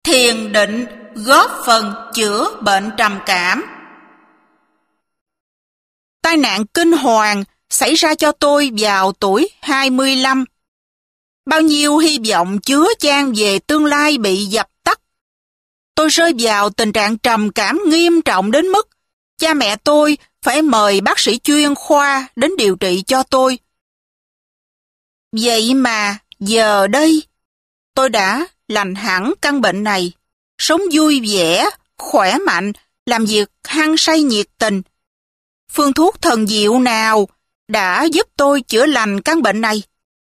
thiền định góp phần chữa bệnh trầm cảm. Tai nạn kinh hoàng xảy ra cho tôi vào tuổi 25. Bao nhiêu hy vọng chứa chan về tương lai bị dập tắt. Tôi rơi vào tình trạng trầm cảm nghiêm trọng đến mức cha mẹ tôi phải mời bác sĩ chuyên khoa đến điều trị cho tôi. Vậy mà giờ đây, tôi đã lành hẳn căn bệnh này, sống vui vẻ, khỏe mạnh, làm việc hăng say nhiệt tình. Phương thuốc thần diệu nào đã giúp tôi chữa lành căn bệnh này?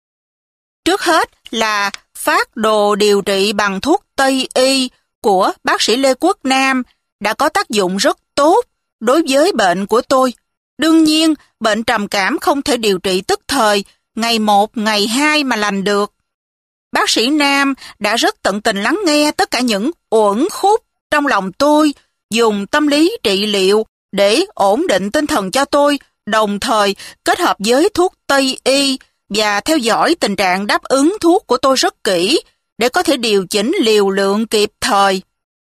Trước hết là phác đồ điều trị bằng thuốc Tây y của bác sĩ Lê Quốc Nam đã có tác dụng rất tốt đối với bệnh của tôi. Đương nhiên, bệnh trầm cảm không thể điều trị tức thời, ngày 1, ngày 2 mà lành được. Bác sĩ Nam đã rất tận tình lắng nghe tất cả những uẩn khúc trong lòng tôi, dùng tâm lý trị liệu để ổn định tinh thần cho tôi, đồng thời kết hợp với thuốc Tây y và theo dõi tình trạng đáp ứng thuốc của tôi rất kỹ để có thể điều chỉnh liều lượng kịp thời.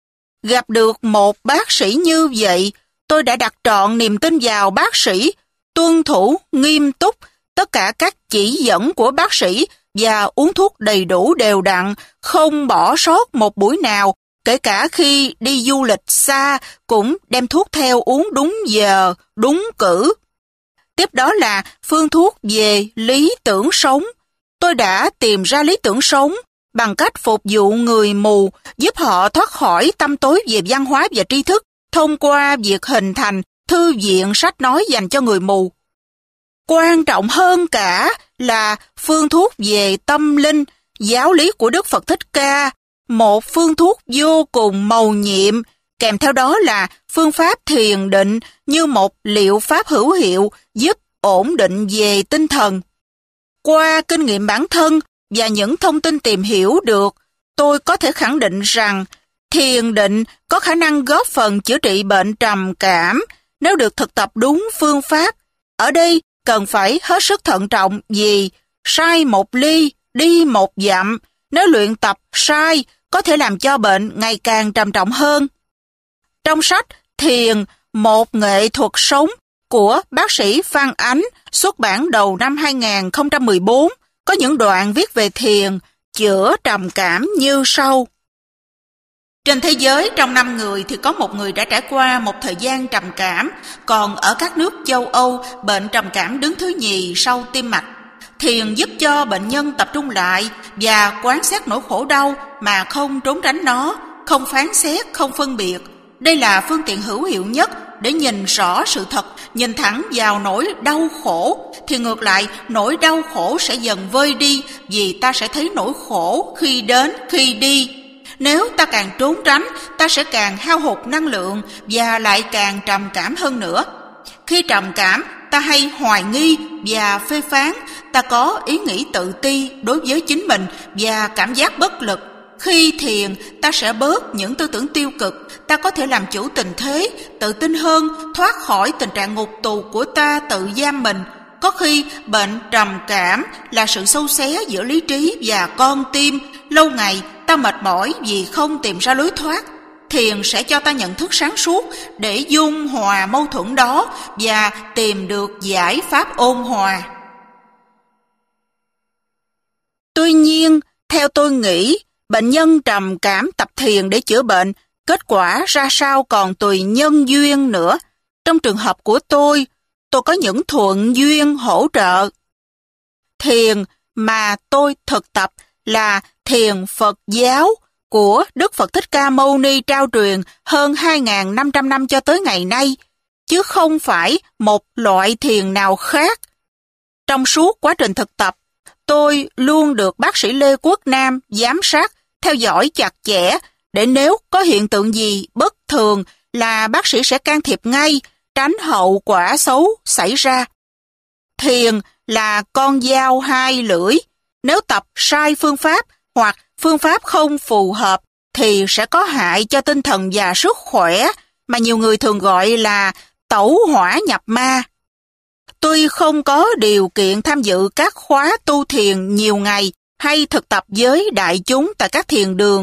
Gặp được một bác sĩ như vậy, tôi đã đặt trọn niềm tin vào bác sĩ, tuân thủ nghiêm túc tất cả các chỉ dẫn của bác sĩ và uống thuốc đầy đủ đều đặn, không bỏ sót một buổi nào, kể cả khi đi du lịch xa cũng đem thuốc theo uống đúng giờ, đúng cử. Tiếp đó là phương thuốc về lý tưởng sống. Tôi đã tìm ra lý tưởng sống bằng cách phục vụ người mù, giúp họ thoát khỏi tăm tối về văn hóa và tri thức thông qua việc hình thành thư viện sách nói dành cho người mù. Quan trọng hơn cả là phương thuốc về tâm linh, giáo lý của Đức Phật Thích Ca, một phương thuốc vô cùng mầu nhiệm, kèm theo đó là phương pháp thiền định như một liệu pháp hữu hiệu giúp ổn định về tinh thần. Qua kinh nghiệm bản thân và những thông tin tìm hiểu được, tôi có thể khẳng định rằng thiền định có khả năng góp phần chữa trị bệnh trầm cảm nếu được thực tập đúng phương pháp. Ở đây cần phải hết sức thận trọng vì sai một ly, đi một dặm. Nếu luyện tập sai, có thể làm cho bệnh ngày càng trầm trọng hơn. Trong sách Thiền, một nghệ thuật sống của bác sĩ Phan Ánh xuất bản đầu năm 2014, có những đoạn viết về thiền, chữa trầm cảm như sau. Trên thế giới, trong 5 người thì có một người đã trải qua một thời gian trầm cảm, còn ở các nước châu Âu, bệnh trầm cảm đứng thứ nhì sau tim mạch. Thiền giúp cho bệnh nhân tập trung lại và quán xét nỗi khổ đau mà không trốn tránh nó, không phán xét, không phân biệt. Đây là phương tiện hữu hiệu nhất để nhìn rõ sự thật, nhìn thẳng vào nỗi đau khổ, thì ngược lại nỗi đau khổ sẽ dần vơi đi vì ta sẽ thấy nỗi khổ khi đến, khi đi. Nếu ta càng trốn tránh, ta sẽ càng hao hụt năng lượng và lại càng trầm cảm hơn nữa. Khi trầm cảm, ta hay hoài nghi và phê phán, ta có ý nghĩ tự ti đối với chính mình và cảm giác bất lực. Khi thiền, ta sẽ bớt những tư tưởng tiêu cực, ta có thể làm chủ tình thế, tự tin hơn, thoát khỏi tình trạng ngục tù của ta tự giam mình. Có khi bệnh trầm cảm là sự xâu xé giữa lý trí và con tim. Lâu ngày ta mệt mỏi vì không tìm ra lối thoát. Thiền sẽ cho ta nhận thức sáng suốt để dung hòa mâu thuẫn đó và tìm được giải pháp ôn hòa. Tuy nhiên, theo tôi nghĩ, bệnh nhân trầm cảm tập thiền để chữa bệnh, kết quả ra sao còn tùy nhân duyên nữa. Trong trường hợp của tôi có những thuận duyên hỗ trợ. Thiền mà tôi thực tập là thiền Phật giáo của Đức Phật Thích Ca Mâu Ni trao truyền hơn 2.500 năm cho tới ngày nay, chứ không phải một loại thiền nào khác. Trong suốt quá trình thực tập, tôi luôn được bác sĩ Lê Quốc Nam giám sát, theo dõi chặt chẽ, để nếu có hiện tượng gì bất thường là bác sĩ sẽ can thiệp ngay, tránh hậu quả xấu xảy ra. Thiền là con dao hai lưỡi. Nếu tập sai phương pháp hoặc phương pháp không phù hợp thì sẽ có hại cho tinh thần và sức khỏe, mà nhiều người thường gọi là tẩu hỏa nhập ma. Tuy không có điều kiện tham dự các khóa tu thiền nhiều ngày hay thực tập với đại chúng tại các thiền đường,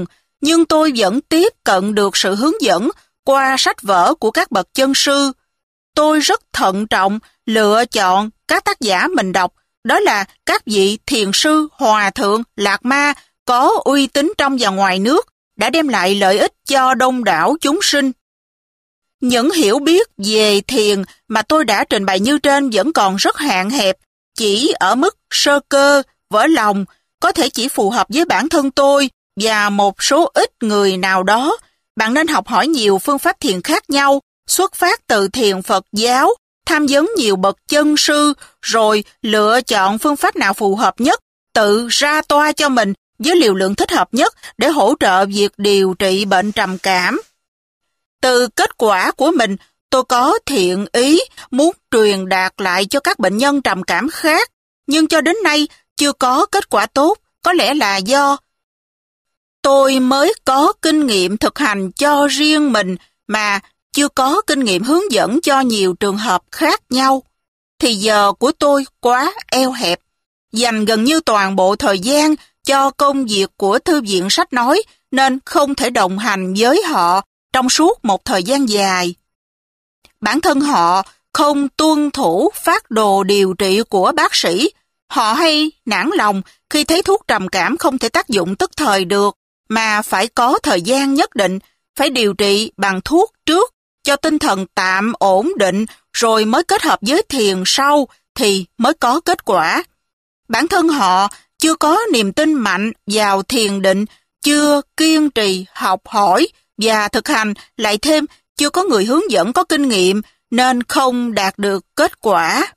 nhưng tôi vẫn tiếp cận được sự hướng dẫn qua sách vở của các bậc chân sư. Tôi rất thận trọng lựa chọn các tác giả mình đọc, đó là các vị thiền sư, hòa thượng, lạc ma có uy tín trong và ngoài nước, đã đem lại lợi ích cho đông đảo chúng sinh. Những hiểu biết về thiền mà tôi đã trình bày như trên vẫn còn rất hạn hẹp, chỉ ở mức sơ cơ, vỡ lòng, có thể chỉ phù hợp với bản thân tôi và một số ít người nào đó. Bạn nên học hỏi nhiều phương pháp thiền khác nhau, xuất phát từ thiền Phật giáo, tham vấn nhiều bậc chân sư, rồi lựa chọn phương pháp nào phù hợp nhất, tự ra toa cho mình với liều lượng thích hợp nhất để hỗ trợ việc điều trị bệnh trầm cảm. Từ kết quả của mình, tôi có thiện ý muốn truyền đạt lại cho các bệnh nhân trầm cảm khác, nhưng cho đến nay chưa có kết quả tốt, có lẽ là do tôi mới có kinh nghiệm thực hành cho riêng mình mà chưa có kinh nghiệm hướng dẫn cho nhiều trường hợp khác nhau. Thì giờ của tôi quá eo hẹp, dành gần như toàn bộ thời gian cho công việc của thư viện sách nói nên không thể đồng hành với họ trong suốt một thời gian dài. Bản thân họ không tuân thủ phác đồ điều trị của bác sĩ. Họ hay nản lòng khi thấy thuốc trầm cảm không thể tác dụng tức thời được, mà phải có thời gian nhất định, phải điều trị bằng thuốc trước cho tinh thần tạm ổn định rồi mới kết hợp với thiền sau thì mới có kết quả. Bản thân họ chưa có niềm tin mạnh vào thiền định, chưa kiên trì học hỏi và thực hành, lại thêm chưa có người hướng dẫn có kinh nghiệm nên không đạt được kết quả.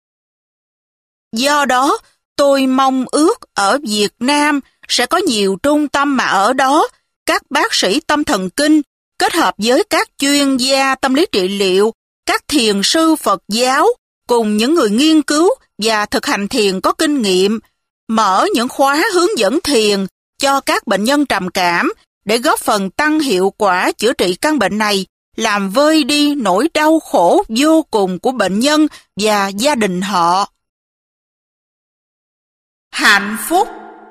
Do đó, tôi mong ước ở Việt Nam sẽ có nhiều trung tâm mà ở đó các bác sĩ tâm thần kinh kết hợp với các chuyên gia tâm lý trị liệu, các thiền sư Phật giáo cùng những người nghiên cứu và thực hành thiền có kinh nghiệm, mở những khóa hướng dẫn thiền cho các bệnh nhân trầm cảm để góp phần tăng hiệu quả chữa trị căn bệnh này, làm vơi đi nỗi đau khổ vô cùng của bệnh nhân và gia đình họ. Hạnh phúc.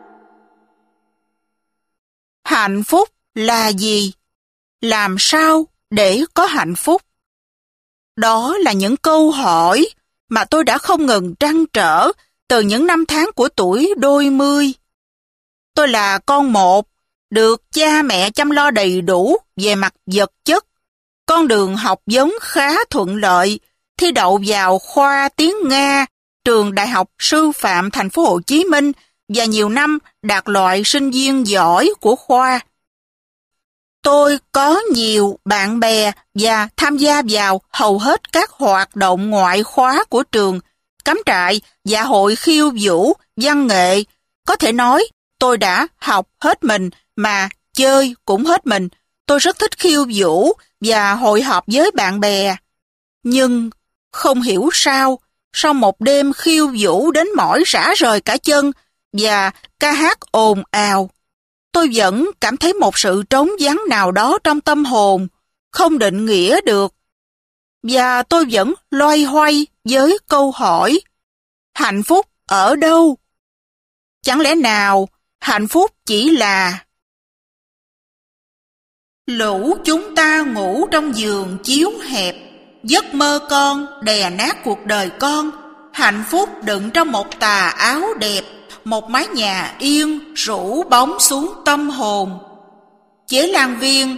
Hạnh phúc là gì? Làm sao để có hạnh phúc? Đó là những câu hỏi mà tôi đã không ngừng trăn trở từ những năm tháng của tuổi đôi mươi. Tôi là con một, được cha mẹ chăm lo đầy đủ về mặt vật chất. Con đường học vấn khá thuận lợi, thi đậu vào khoa tiếng Nga, trường Đại học Sư phạm Thành phố Hồ Chí Minh và nhiều năm đạt loại sinh viên giỏi của khoa. Tôi có nhiều bạn bè và tham gia vào hầu hết các hoạt động ngoại khóa của trường, cắm trại và hội khiêu vũ, văn nghệ. Có thể nói tôi đã học hết mình mà chơi cũng hết mình. Tôi rất thích khiêu vũ và hội họp với bạn bè. Nhưng không hiểu sao, sau một đêm khiêu vũ đến mỏi rã rời cả chân và ca hát ồn ào, tôi vẫn cảm thấy một sự trống vắng nào đó trong tâm hồn, không định nghĩa được. Và tôi vẫn loay hoay với câu hỏi, hạnh phúc ở đâu? Chẳng lẽ nào hạnh phúc chỉ là lũ chúng ta ngủ trong giường chiếu hẹp, giấc mơ con đè nát cuộc đời con, hạnh phúc đựng trong một tà áo đẹp, một mái nhà yên rủ bóng xuống tâm hồn. Chế Lan Viên.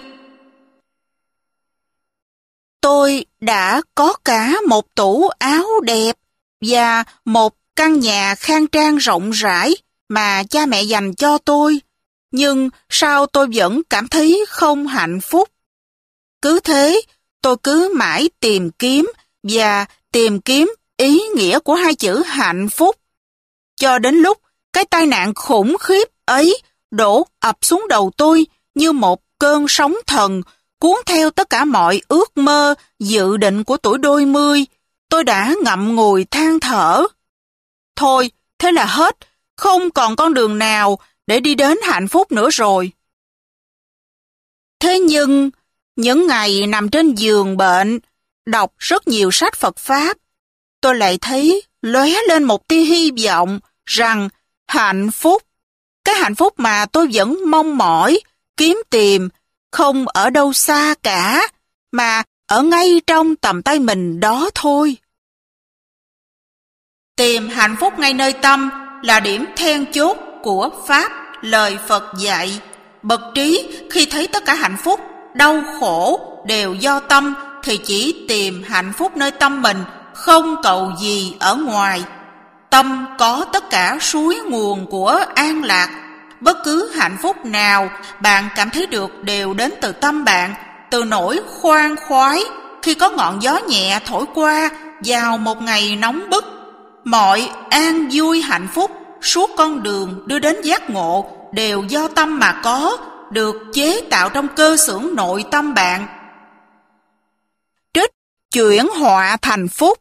Tôi đã có cả một tủ áo đẹp và một căn nhà khang trang rộng rãi mà cha mẹ dành cho tôi, nhưng sao tôi vẫn cảm thấy không hạnh phúc? Cứ thế, tôi cứ mãi tìm kiếm và tìm kiếm ý nghĩa của hai chữ hạnh phúc. Cho đến lúc cái tai nạn khủng khiếp ấy đổ ập xuống đầu tôi như một cơn sóng thần, cuốn theo tất cả mọi ước mơ, dự định của tuổi đôi mươi. Tôi đã ngậm ngùi than thở. Thôi, thế là hết, không còn con đường nào để đi đến hạnh phúc nữa rồi. Thế nhưng, những ngày nằm trên giường bệnh, đọc rất nhiều sách Phật Pháp, tôi lại thấy lóe lên một tia hy vọng rằng hạnh phúc, cái hạnh phúc mà tôi vẫn mong mỏi, kiếm tìm không ở đâu xa cả, mà ở ngay trong tầm tay mình đó thôi. Tìm hạnh phúc ngay nơi tâm là điểm then chốt của Pháp lời Phật dạy. Bậc trí khi thấy tất cả hạnh phúc, đau khổ đều do tâm thì chỉ tìm hạnh phúc nơi tâm mình, không cầu gì ở ngoài. Tâm có tất cả suối nguồn của an lạc. Bất cứ hạnh phúc nào bạn cảm thấy được đều đến từ tâm bạn, từ nỗi khoan khoái khi có ngọn gió nhẹ thổi qua vào một ngày nóng bức. Mọi an vui hạnh phúc suốt con đường đưa đến giác ngộ đều do tâm mà có, được chế tạo trong cơ xưởng nội tâm bạn. Trích chuyển họa thành phúc.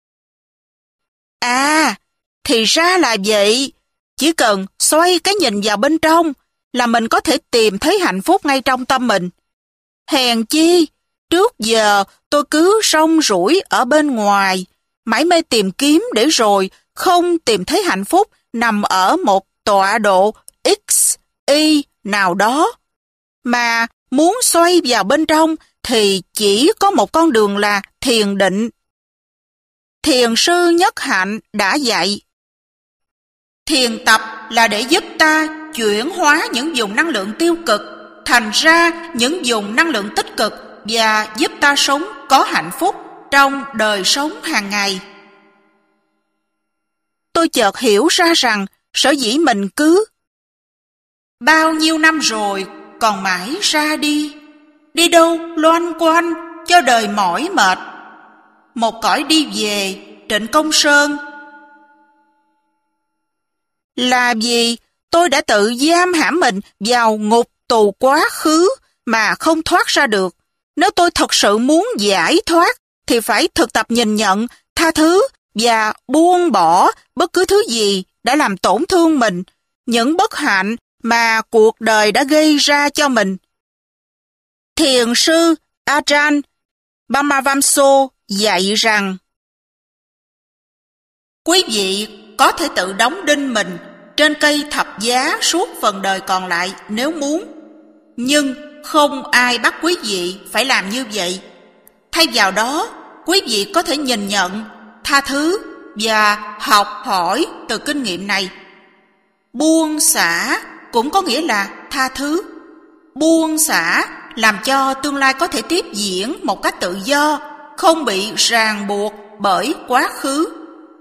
À, thì ra là vậy. Chỉ cần xoay cái nhìn vào bên trong là mình có thể tìm thấy hạnh phúc ngay trong tâm mình. Hèn chi, trước giờ tôi cứ rong ruổi ở bên ngoài, mải mê tìm kiếm để rồi không tìm thấy hạnh phúc nằm ở một tọa độ X, Y nào đó. Mà muốn xoay vào bên trong thì chỉ có một con đường là thiền định. Thiền sư Nhất Hạnh đã dạy, thiền tập là để giúp ta chuyển hóa những vùng năng lượng tiêu cực thành ra những vùng năng lượng tích cực và giúp ta sống có hạnh phúc trong đời sống hàng ngày. Tôi chợt hiểu ra rằng sở dĩ mình cứ bao nhiêu năm rồi còn mãi ra đi đâu loanh quanh cho đời mỏi mệt. Một cõi đi về, Trịnh Công Sơn. Là vì tôi đã tự giam hãm mình vào ngục tù quá khứ mà không thoát ra được. Nếu tôi thật sự muốn giải thoát thì phải thực tập nhìn nhận, tha thứ và buông bỏ bất cứ thứ gì đã làm tổn thương mình, những bất hạnh mà cuộc đời đã gây ra cho mình. Thiền sư Ajahn Brahmavamso dạy rằng quý vị có thể tự đóng đinh mình trên cây thập giá suốt phần đời còn lại nếu muốn, nhưng không ai bắt quý vị phải làm như vậy. Thay vào đó, quý vị có thể nhìn nhận, tha thứ và học hỏi từ kinh nghiệm này. Buông xả cũng có nghĩa là tha thứ. Buông xả làm cho tương lai có thể tiếp diễn một cách tự do, không bị ràng buộc bởi quá khứ.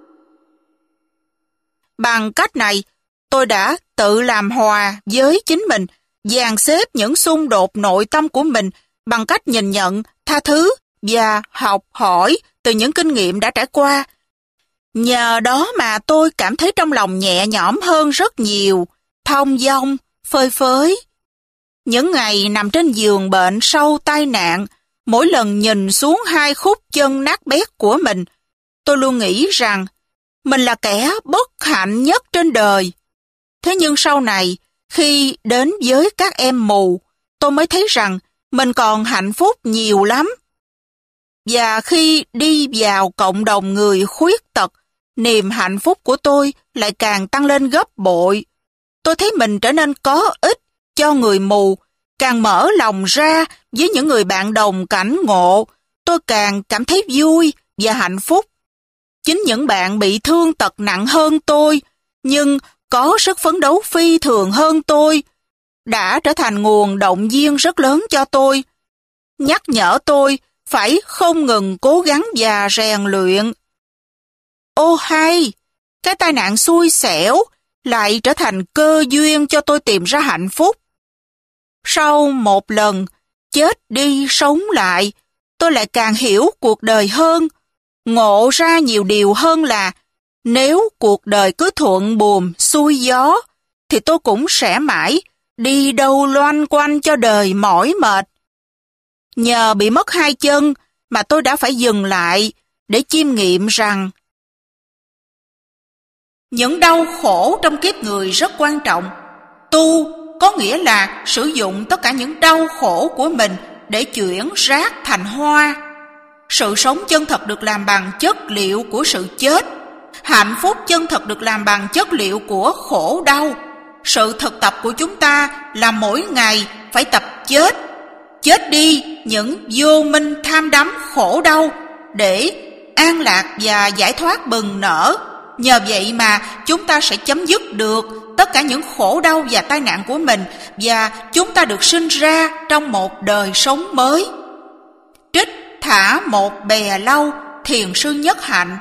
Bằng cách này, tôi đã tự làm hòa với chính mình, dàn xếp những xung đột nội tâm của mình bằng cách nhìn nhận, tha thứ và học hỏi từ những kinh nghiệm đã trải qua. Nhờ đó mà tôi cảm thấy trong lòng nhẹ nhõm hơn rất nhiều, thong dong, phơi phới. Những ngày nằm trên giường bệnh sau tai nạn, mỗi lần nhìn xuống hai khúc chân nát bét của mình, tôi luôn nghĩ rằng mình là kẻ bất hạnh nhất trên đời. Thế nhưng sau này, khi đến với các em mù, tôi mới thấy rằng mình còn hạnh phúc nhiều lắm. Và khi đi vào cộng đồng người khuyết tật, niềm hạnh phúc của tôi lại càng tăng lên gấp bội. Tôi thấy mình trở nên có ích cho người mù, càng mở lòng ra với những người bạn đồng cảnh ngộ, tôi càng cảm thấy vui và hạnh phúc. Chính những bạn bị thương tật nặng hơn tôi, nhưng có sức phấn đấu phi thường hơn tôi, đã trở thành nguồn động viên rất lớn cho tôi, nhắc nhở tôi phải không ngừng cố gắng và rèn luyện. Ô hay, cái tai nạn xui xẻo lại trở thành cơ duyên cho tôi tìm ra hạnh phúc. Sau một lần chết đi sống lại, tôi lại càng hiểu cuộc đời hơn, ngộ ra nhiều điều hơn là nếu cuộc đời cứ thuận buồm xuôi gió, thì tôi cũng sẽ mãi đi đâu loanh quanh cho đời mỏi mệt. Nhờ bị mất hai chân mà tôi đã phải dừng lại để chiêm nghiệm rằng những đau khổ trong kiếp người rất quan trọng. Tu có nghĩa là sử dụng tất cả những đau khổ của mình để chuyển rác thành hoa. Sự sống chân thật được làm bằng chất liệu của sự chết. Hạnh phúc chân thật được làm bằng chất liệu của khổ đau. Sự thực tập của chúng ta là mỗi ngày phải tập chết. Chết đi những vô minh tham đắm khổ đau để an lạc và giải thoát bừng nở. Nhờ vậy mà chúng ta sẽ chấm dứt được tất cả những khổ đau và tai nạn của mình, và chúng ta được sinh ra trong một đời sống mới. Trích Thả Một Bè Lau, Thiền sư Nhất Hạnh.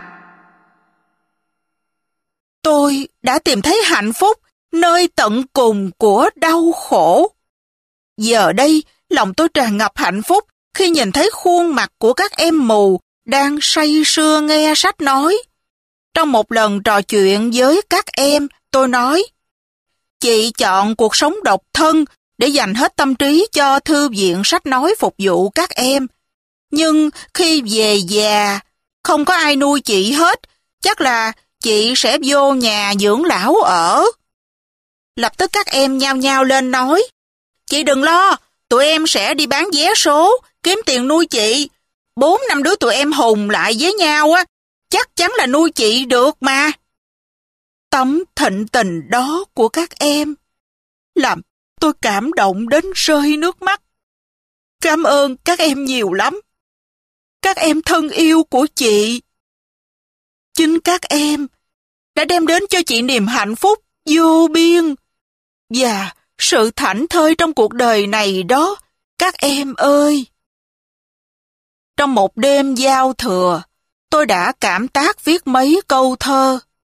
Tôi đã tìm thấy hạnh phúc nơi tận cùng của đau khổ. Giờ đây, lòng tôi tràn ngập hạnh phúc khi nhìn thấy khuôn mặt của các em mù đang say sưa nghe sách nói. Trong một lần trò chuyện với các em, tôi nói, chị chọn cuộc sống độc thân để dành hết tâm trí cho thư viện sách nói phục vụ các em. Nhưng khi về già, không có ai nuôi chị hết, chắc là chị sẽ vô nhà dưỡng lão ở. Lập tức các em nhao nhao lên nói, chị đừng lo, tụi em sẽ đi bán vé số, kiếm tiền nuôi chị. 4-5 đứa tụi em hùng lại với nhau á, chắc chắn là nuôi chị được mà. Tấm thịnh tình đó của các em làm tôi cảm động đến rơi nước mắt. Cảm ơn các em nhiều lắm. Các em thân yêu của chị. Chính các em đã đem đến cho chị niềm hạnh phúc vô biên và sự thảnh thơi trong cuộc đời này đó, các em ơi. Trong một đêm giao thừa, tôi đã cảm tác viết mấy câu thơ.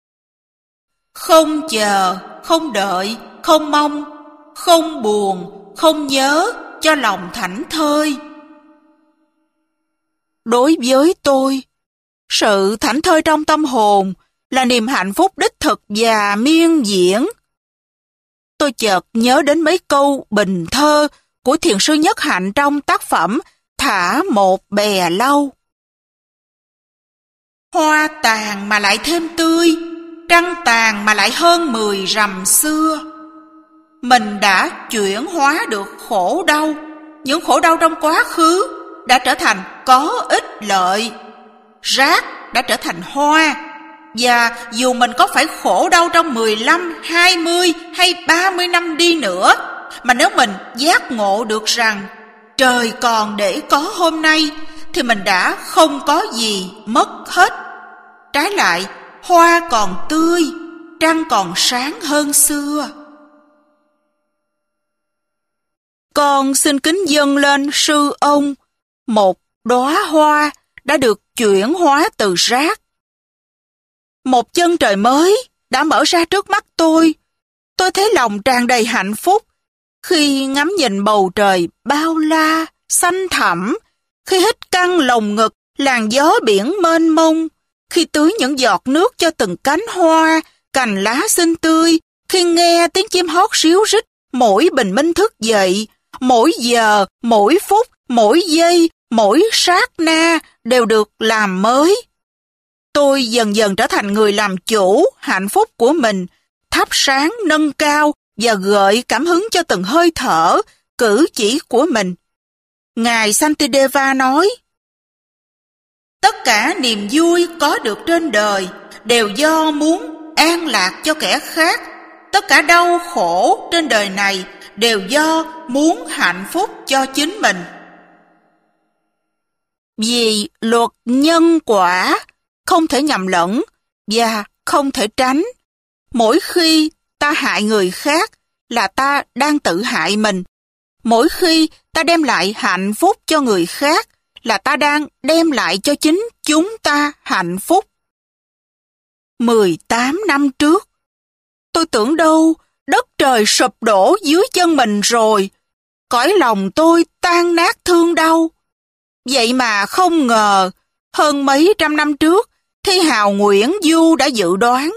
Không chờ, không đợi, không mong, không buồn, không nhớ cho lòng thảnh thơi. Đối với tôi, sự thảnh thơi trong tâm hồn là niềm hạnh phúc đích thực và miên diễn. Tôi chợt nhớ đến mấy câu bình thơ của thiền sư Nhất Hạnh trong tác phẩm Thả Một Bè Lau. Hoa tàn mà lại thêm tươi, trăng tàn mà lại hơn 10 rằm xưa. Mình đã chuyển hóa được khổ đau, những khổ đau trong quá khứ đã trở thành có ích lợi. Rác đã trở thành hoa, và dù mình có phải khổ đau trong 15, 20 hay 30 năm đi nữa, mà nếu mình giác ngộ được rằng trời còn để có hôm nay, thì mình đã không có gì mất hết. Trái lại, hoa còn tươi, trăng còn sáng hơn xưa. Con xin kính dâng lên sư ông một đóa hoa đã được chuyển hóa từ rác. Một chân trời mới đã mở ra trước mắt tôi. Tôi thấy lòng tràn đầy hạnh phúc khi ngắm nhìn bầu trời bao la, xanh thẳm, khi hít căng lồng ngực làn gió biển mênh mông, khi tưới những giọt nước cho từng cánh hoa, cành lá xinh tươi, khi nghe tiếng chim hót ríu rít mỗi bình minh thức dậy, mỗi giờ, mỗi phút, mỗi giây, mỗi sát na đều được làm mới. Tôi dần dần trở thành người làm chủ hạnh phúc của mình, thắp sáng, nâng cao và gợi cảm hứng cho từng hơi thở, cử chỉ của mình. Ngài Santideva nói, tất cả niềm vui có được trên đời đều do muốn an lạc cho kẻ khác. Tất cả đau khổ trên đời này đều do muốn hạnh phúc cho chính mình. Vì luật nhân quả không thể nhầm lẫn và không thể tránh. Mỗi khi ta hại người khác là ta đang tự hại mình. Mỗi khi ta đem lại hạnh phúc cho người khác là ta đang đem lại cho chính chúng ta hạnh phúc. 18 năm trước, tôi tưởng đâu đất trời sụp đổ dưới chân mình rồi. Cõi lòng tôi tan nát thương đau. Vậy mà không ngờ, hơn mấy trăm năm trước, Thi hào Nguyễn Du đã dự đoán.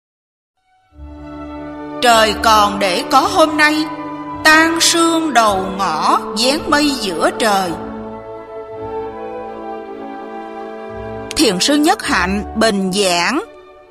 Trời còn để có hôm nay, tan sương đầu ngõ dán mây giữa trời. Thiền sư Nhất Hạnh bình giảng.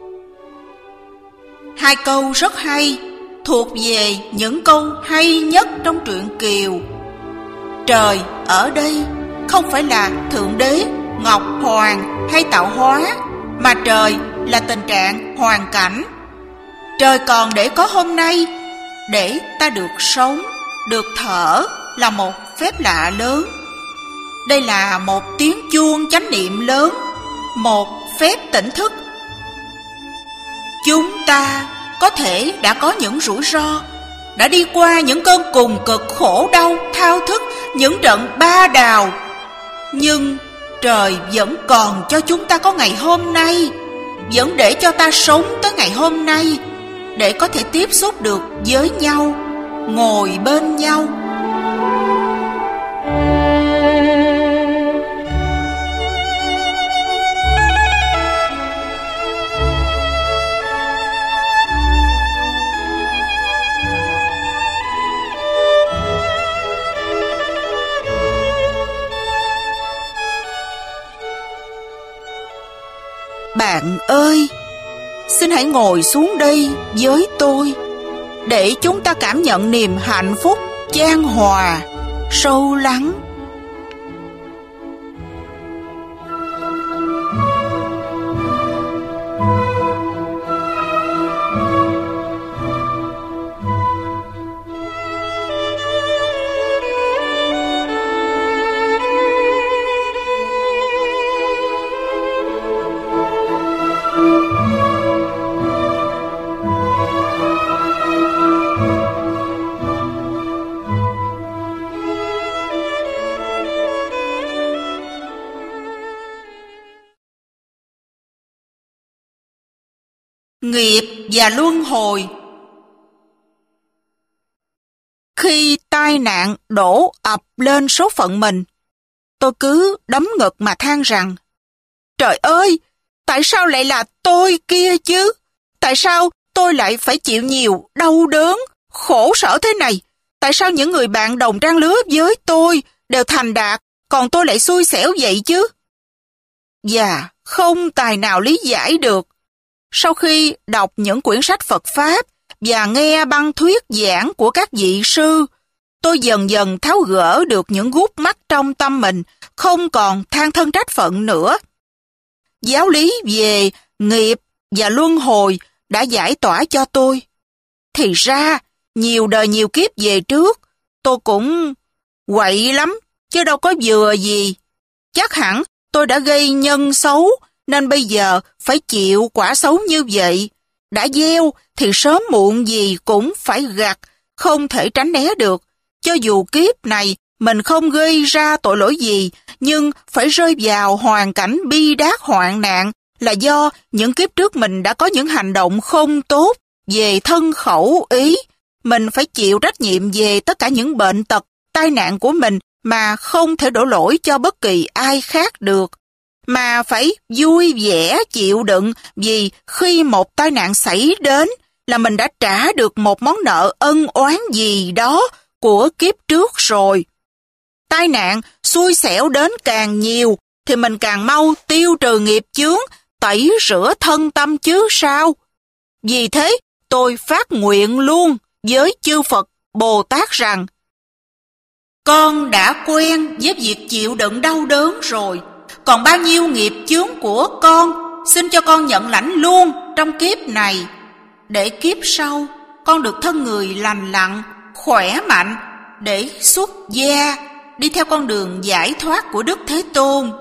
Hai câu rất hay, thuộc về những câu hay nhất trong truyện Kiều. Trời ở đây không phải là Thượng Đế, Ngọc Hoàng hay tạo hóa, mà trời là tình trạng hoàn cảnh. Trời còn để có hôm nay, để ta được sống, được thở, là một phép lạ lớn. Đây là một tiếng chuông chánh niệm lớn, một phép tỉnh thức. Chúng ta có thể đã có những rủi ro, đã đi qua những cơn cùng cực khổ đau, thao thức, những trận ba đào. Nhưng trời vẫn còn cho chúng ta có ngày hôm nay, vẫn để cho ta sống tới ngày hôm nay, để có thể tiếp xúc được với nhau, ngồi bên nhau. Bạn ơi, xin hãy ngồi xuống đây với tôi, để chúng ta cảm nhận niềm hạnh phúc chan hòa, sâu lắng. Nghiệp và luân hồi. Khi tai nạn đổ ập lên số phận mình, tôi cứ đấm ngực mà than rằng: trời ơi, tại sao lại là tôi kia chứ? Tại sao tôi lại phải chịu nhiều đau đớn, khổ sở thế này? Tại sao những người bạn đồng trang lứa với tôi đều thành đạt, còn tôi lại xui xẻo vậy chứ? Và không tài nào lý giải được. Sau khi đọc những quyển sách Phật Pháp và nghe băng thuyết giảng của các vị sư, tôi dần dần tháo gỡ được những gút mắt trong tâm mình, không còn than thân trách phận nữa. Giáo lý về nghiệp và luân hồi đã giải tỏa cho tôi. Thì ra, nhiều đời nhiều kiếp về trước, tôi cũng quậy lắm, chứ đâu có vừa gì. Chắc hẳn tôi đã gây nhân xấu, nên bây giờ phải chịu quả xấu như vậy. Đã gieo thì sớm muộn gì cũng phải gặt, không thể tránh né được. Cho dù kiếp này mình không gây ra tội lỗi gì, nhưng phải rơi vào hoàn cảnh bi đát hoạn nạn là do những kiếp trước mình đã có những hành động không tốt về thân khẩu ý. Mình phải chịu trách nhiệm về tất cả những bệnh tật, tai nạn của mình mà không thể đổ lỗi cho bất kỳ ai khác được. Mà phải vui vẻ chịu đựng, vì khi một tai nạn xảy đến là mình đã trả được một món nợ ân oán gì đó của kiếp trước rồi. Tai nạn xui xẻo đến càng nhiều thì mình càng mau tiêu trừ nghiệp chướng, tẩy rửa thân tâm chứ sao. Vì thế tôi phát nguyện luôn với chư Phật Bồ Tát rằng: con đã quen với việc chịu đựng đau đớn rồi, còn bao nhiêu nghiệp chướng của con, xin cho con nhận lãnh luôn trong kiếp này, để kiếp sau con được thân người lành lặn, khỏe mạnh, để xuất gia, đi theo con đường giải thoát của Đức Thế Tôn.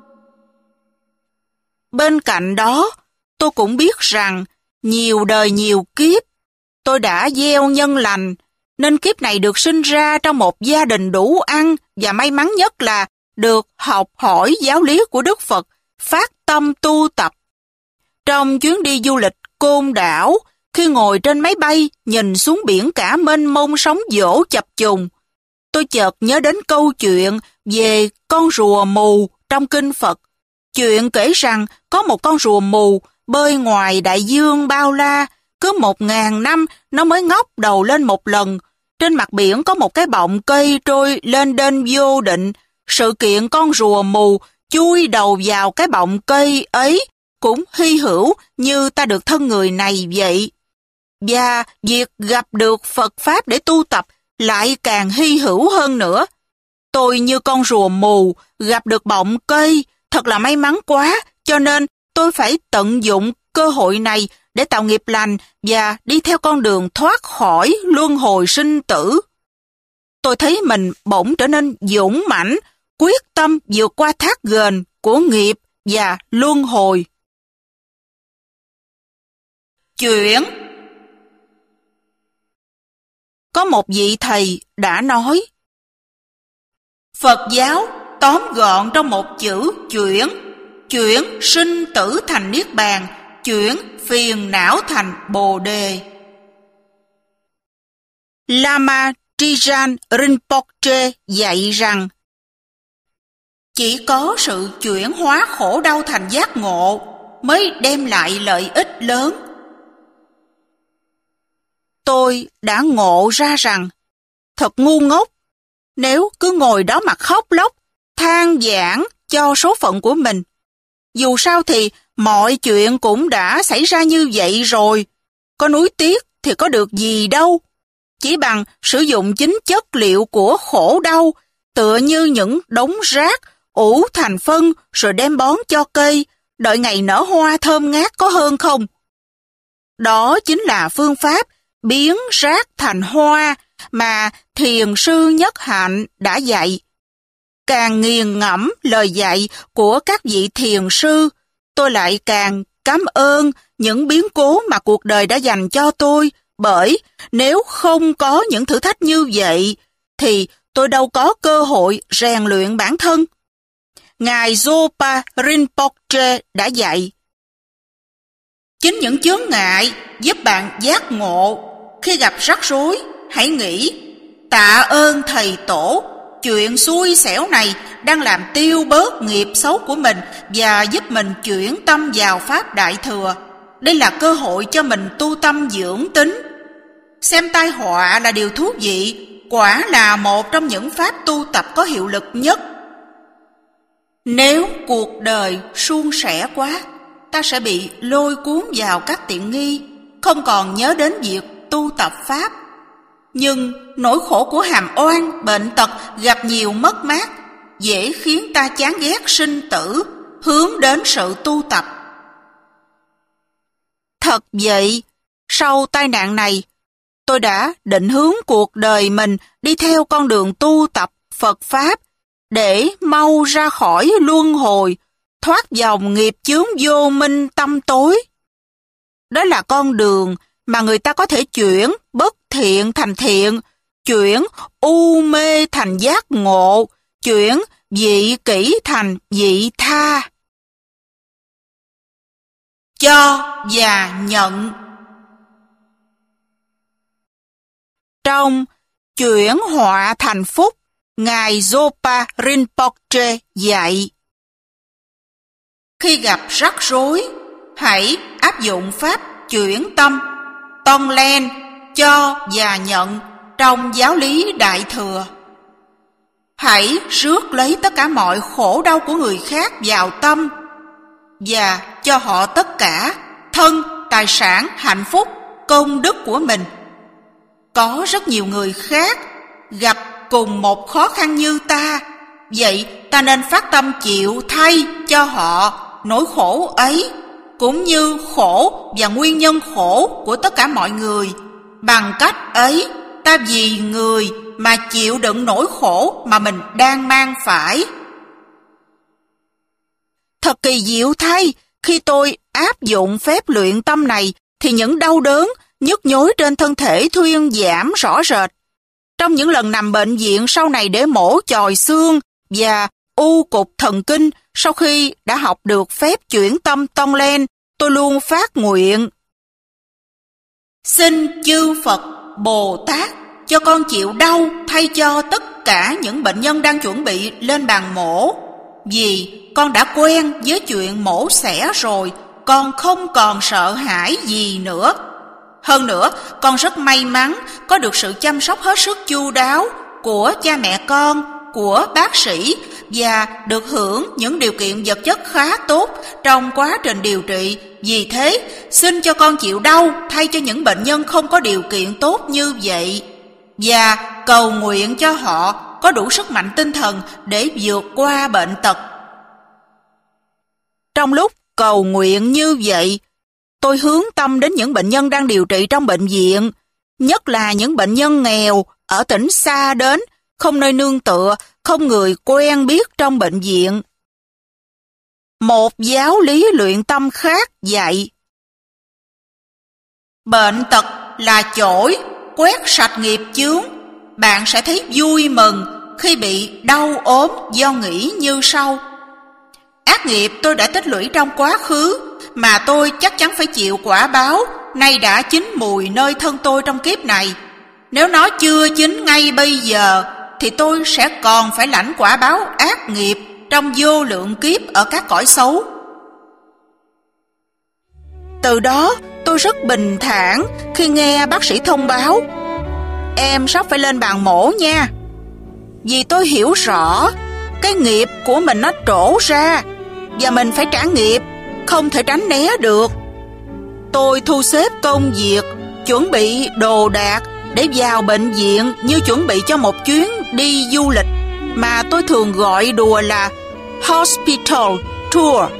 Bên cạnh đó, tôi cũng biết rằng nhiều đời nhiều kiếp, tôi đã gieo nhân lành, nên kiếp này được sinh ra trong một gia đình đủ ăn, và may mắn nhất là được học hỏi giáo lý của Đức Phật, phát tâm tu tập. Trong chuyến đi du lịch Côn Đảo, khi ngồi trên máy bay nhìn xuống biển cả mênh mông sóng vỗ chập trùng, tôi chợt nhớ đến câu chuyện về con rùa mù trong kinh Phật. Chuyện kể rằng có một con rùa mù bơi ngoài đại dương bao la, cứ 1000 năm nó mới ngóc đầu lên một lần. Trên mặt biển có một cái bọng cây trôi lên đên vô định. Sự kiện con rùa mù chui đầu vào cái bọng cây ấy cũng hy hữu như ta được thân người này vậy. Và việc gặp được Phật Pháp để tu tập lại càng hy hữu hơn nữa. Tôi như con rùa mù gặp được bọng cây, thật là may mắn quá, cho nên tôi phải tận dụng cơ hội này để tạo nghiệp lành và đi theo con đường thoát khỏi luân hồi sinh tử. tôi thấy mình bỗng trở nên dũng mãnh, quyết tâm vượt qua thác ghềnh của nghiệp và luân hồi. Chuyển. Có một vị thầy đã nói, Phật giáo tóm gọn trong một chữ chuyển, chuyển sinh tử thành niết bàn, chuyển phiền não thành bồ đề. Lama Trijang Rinpoche dạy rằng, chỉ có sự chuyển hóa khổ đau thành giác ngộ mới đem lại lợi ích lớn. Tôi đã ngộ ra rằng, thật ngu ngốc, nếu cứ ngồi đó mà khóc lóc, than vãn cho số phận của mình. Dù sao thì mọi chuyện cũng đã xảy ra như vậy rồi, có nuối tiếc thì có được gì đâu. Chỉ bằng sử dụng chính chất liệu của khổ đau, tựa như những đống rác, ủ thành phân rồi đem bón cho cây, đợi ngày nở hoa thơm ngát có hơn không? Đó chính là phương pháp biến rác thành hoa mà thiền sư Nhất Hạnh đã dạy. Càng nghiền ngẫm lời dạy của các vị thiền sư, tôi lại càng cảm ơn những biến cố mà cuộc đời đã dành cho tôi, bởi nếu không có những thử thách như vậy, thì tôi đâu có cơ hội rèn luyện bản thân. Ngài Zopa Rinpoche đã dạy, chính những chướng ngại giúp bạn giác ngộ. Khi gặp rắc rối, hãy nghĩ, tạ ơn thầy tổ, chuyện xui xẻo này đang làm tiêu bớt nghiệp xấu của mình và giúp mình chuyển tâm vào Pháp Đại Thừa. Đây là cơ hội cho mình tu tâm dưỡng tính. Xem tai họa là điều thú vị, quả là một trong những pháp tu tập có hiệu lực nhất. Nếu cuộc đời suôn sẻ quá, ta sẽ bị lôi cuốn vào các tiện nghi, không còn nhớ đến việc tu tập Pháp. Nhưng nỗi khổ của hàm oan, bệnh tật, gặp nhiều mất mát, dễ khiến ta chán ghét sinh tử, hướng đến sự tu tập. Thật vậy, sau tai nạn này, tôi đã định hướng cuộc đời mình đi theo con đường tu tập Phật Pháp để mau ra khỏi luân hồi, thoát dòng nghiệp chướng vô minh tâm tối. Đó là con đường mà người ta có thể chuyển bất thiện thành thiện, chuyển u mê thành giác ngộ, chuyển vị kỷ thành vị tha. Cho và nhận. Trong chuyển họa thành phúc, Ngài Zopa Rinpoche dạy, khi gặp rắc rối, hãy áp dụng pháp chuyển tâm, Tonglen, cho và nhận trong giáo lý Đại Thừa. Hãy rước lấy tất cả mọi khổ đau của người khác vào tâm và cho họ tất cả thân, tài sản, hạnh phúc, công đức của mình. Có rất nhiều người khác gặp cùng một khó khăn như ta, vậy ta nên phát tâm chịu thay cho họ nỗi khổ ấy, cũng như khổ và nguyên nhân khổ của tất cả mọi người. Bằng cách ấy, ta vì người mà chịu đựng nỗi khổ mà mình đang mang phải. Thật kỳ diệu thay, khi tôi áp dụng phép luyện tâm này, thì những đau đớn, nhức nhối trên thân thể thuyên giảm rõ rệt. Trong những lần nằm bệnh viện sau này để mổ chòi xương và u cục thần kinh, sau khi đã học được phép chuyển tâm Tonglen, tôi luôn phát nguyện: xin chư Phật, Bồ Tát cho con chịu đau thay cho tất cả những bệnh nhân đang chuẩn bị lên bàn mổ. Vì con đã quen với chuyện mổ xẻ rồi, con không còn sợ hãi gì nữa. Hơn nữa, con rất may mắn có được sự chăm sóc hết sức chu đáo của cha mẹ con, của bác sĩ và được hưởng những điều kiện vật chất khá tốt trong quá trình điều trị. Vì thế, xin cho con chịu đau thay cho những bệnh nhân không có điều kiện tốt như vậy và cầu nguyện cho họ có đủ sức mạnh tinh thần để vượt qua bệnh tật. Trong lúc cầu nguyện như vậy, tôi hướng tâm đến những bệnh nhân đang điều trị trong bệnh viện, nhất là những bệnh nhân nghèo, ở tỉnh xa đến, không nơi nương tựa, không người quen biết trong bệnh viện. Một giáo lý luyện tâm khác dạy: bệnh tật là chổi, quét sạch nghiệp chướng. Bạn sẽ thấy vui mừng khi bị đau ốm do nghĩ như sau: ác nghiệp tôi đã tích lũy trong quá khứ, mà tôi chắc chắn phải chịu quả báo, nay đã chín mùi nơi thân tôi trong kiếp này. Nếu nó chưa chín ngay bây giờ, thì tôi sẽ còn phải lãnh quả báo ác nghiệp trong vô lượng kiếp ở các cõi xấu. Từ đó, tôi rất bình thản khi nghe bác sĩ thông báo: em sắp phải lên bàn mổ nha. Vì tôi hiểu rõ cái nghiệp của mình nó trổ ra, và mình phải trả nghiệp, không thể tránh né được. Tôi thu xếp công việc, chuẩn bị đồ đạc để vào bệnh viện như chuẩn bị cho một chuyến đi du lịch mà tôi thường gọi đùa là Hospital Tour.